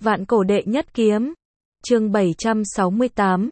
Vạn cổ đệ nhất kiếm. Chương 768,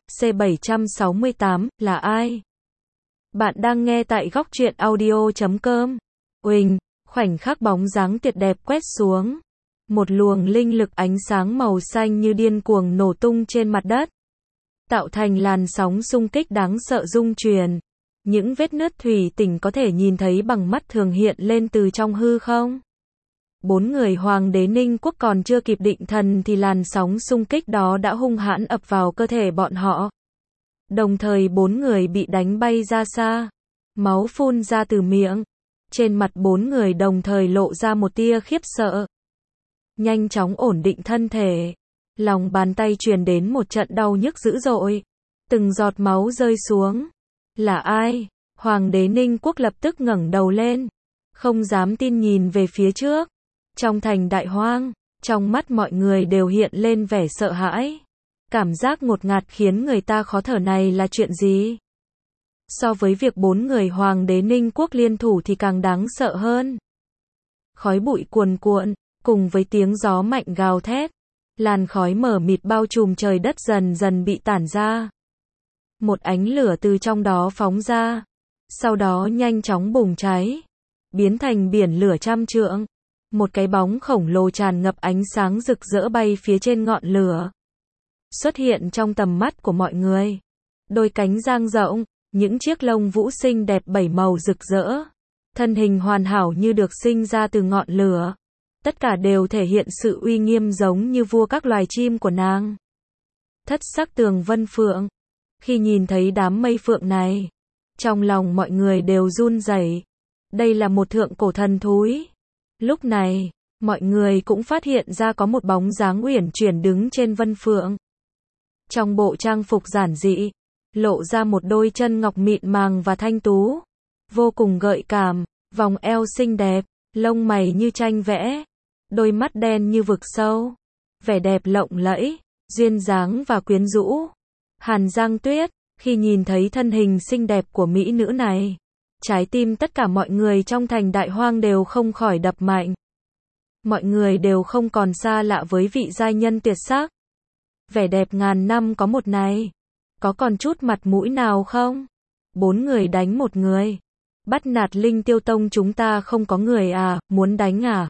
C768, là ai? Bạn đang nghe tại góc truyện audio.com. Uỳnh, khoảnh khắc bóng dáng tuyệt đẹp quét xuống. Một luồng linh lực ánh sáng màu xanh như điên cuồng nổ tung trên mặt đất, tạo thành làn sóng xung kích đáng sợ rung truyền. Những vết nứt thủy tinh có thể nhìn thấy bằng mắt thường hiện lên từ trong hư không. Bốn người Hoàng đế Ninh Quốc còn chưa kịp định thần thì làn sóng xung kích đó đã hung hãn ập vào cơ thể bọn họ. Đồng thời bốn người bị đánh bay ra xa. Máu phun ra từ miệng. Trên mặt bốn người đồng thời lộ ra một tia khiếp sợ. Nhanh chóng ổn định thân thể. Lòng bàn tay truyền đến một trận đau nhức dữ dội. Từng giọt máu rơi xuống. Là ai? Hoàng đế Ninh Quốc lập tức ngẩng đầu lên. Không dám tin nhìn về phía trước. Trong thành Đại Hoang, trong mắt mọi người đều hiện lên vẻ sợ hãi. Cảm giác ngột ngạt khiến người ta khó thở này là chuyện gì? So với việc bốn người Hoàng đế Ninh Quốc liên thủ thì càng đáng sợ hơn. Khói bụi cuồn cuộn, cùng với tiếng gió mạnh gào thét. Làn khói mờ mịt bao trùm trời đất dần dần bị tản ra. Một ánh lửa từ trong đó phóng ra. Sau đó nhanh chóng bùng cháy. Biến thành biển lửa trăm trượng. Một cái bóng khổng lồ tràn ngập ánh sáng rực rỡ bay phía trên ngọn lửa. Xuất hiện trong tầm mắt của mọi người. Đôi cánh dang rộng, những chiếc lông vũ xinh đẹp bảy màu rực rỡ. Thân hình hoàn hảo như được sinh ra từ ngọn lửa. Tất cả đều thể hiện sự uy nghiêm giống như vua các loài chim của nàng. Thất sắc tường vân phượng. Khi nhìn thấy đám mây phượng này, trong lòng mọi người đều run rẩy. Đây là một thượng cổ thần thú. Lúc này, mọi người cũng phát hiện ra có một bóng dáng uyển chuyển đứng trên vân phượng. Trong bộ trang phục giản dị, lộ ra một đôi chân ngọc mịn màng và thanh tú. Vô cùng gợi cảm, vòng eo xinh đẹp, lông mày như tranh vẽ, đôi mắt đen như vực sâu. Vẻ đẹp lộng lẫy, duyên dáng và quyến rũ. Hàn Giang Tuyết, khi nhìn thấy thân hình xinh đẹp của mỹ nữ này, trái tim tất cả mọi người trong thành Đại Hoang đều không khỏi đập mạnh. Mọi người đều không còn xa lạ với vị giai nhân tuyệt sắc. Vẻ đẹp ngàn năm có một này. Có còn chút mặt mũi nào không? Bốn người đánh một người. Bắt nạt Linh Tiêu Tông chúng ta không có người à, muốn đánh à?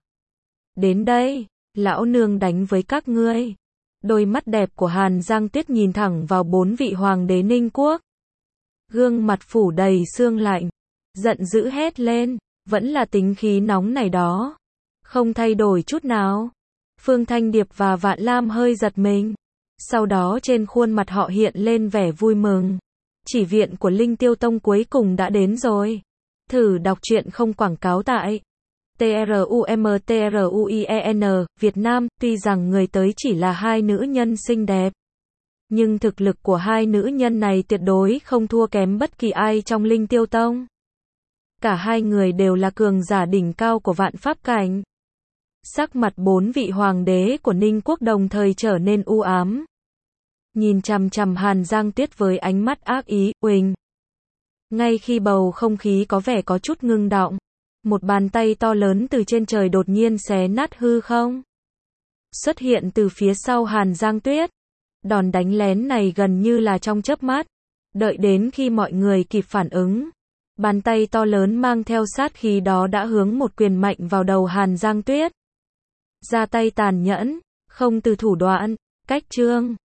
Đến đây, lão nương đánh với các ngươi. Đôi mắt đẹp của Hàn Giang Tuyết nhìn thẳng vào bốn vị Hoàng đế Ninh Quốc. Gương mặt phủ đầy sương lạnh. Giận dữ hét lên, vẫn là tính khí nóng này đó. Không thay đổi chút nào. Phương Thanh Điệp và Vạn Lam hơi giật mình. Sau đó trên khuôn mặt họ hiện lên vẻ vui mừng. Chỉ viện của Linh Tiêu Tông cuối cùng đã đến rồi. Thử đọc truyện không quảng cáo tại TRUMTRUIEN, Việt Nam. Tuy rằng người tới chỉ là hai nữ nhân xinh đẹp, nhưng thực lực của hai nữ nhân này tuyệt đối không thua kém bất kỳ ai trong Linh Tiêu Tông. Cả hai người đều là cường giả đỉnh cao của vạn pháp cảnh. Sắc mặt bốn vị hoàng đế của Ninh Quốc đồng thời trở nên u ám. Nhìn chằm chằm Hàn Giang Tuyết với ánh mắt ác ý, uỳnh. Ngay khi bầu không khí có vẻ có chút ngưng đọng, một bàn tay to lớn từ trên trời đột nhiên xé nát hư không. Xuất hiện từ phía sau Hàn Giang Tuyết. Đòn đánh lén này gần như là trong chớp mắt. Đợi đến khi mọi người kịp phản ứng, bàn tay to lớn mang theo sát khí đó đã hướng một quyền mạnh vào đầu Hàn Giang Tuyết. Ra tay tàn nhẫn, không từ thủ đoạn, cách chương.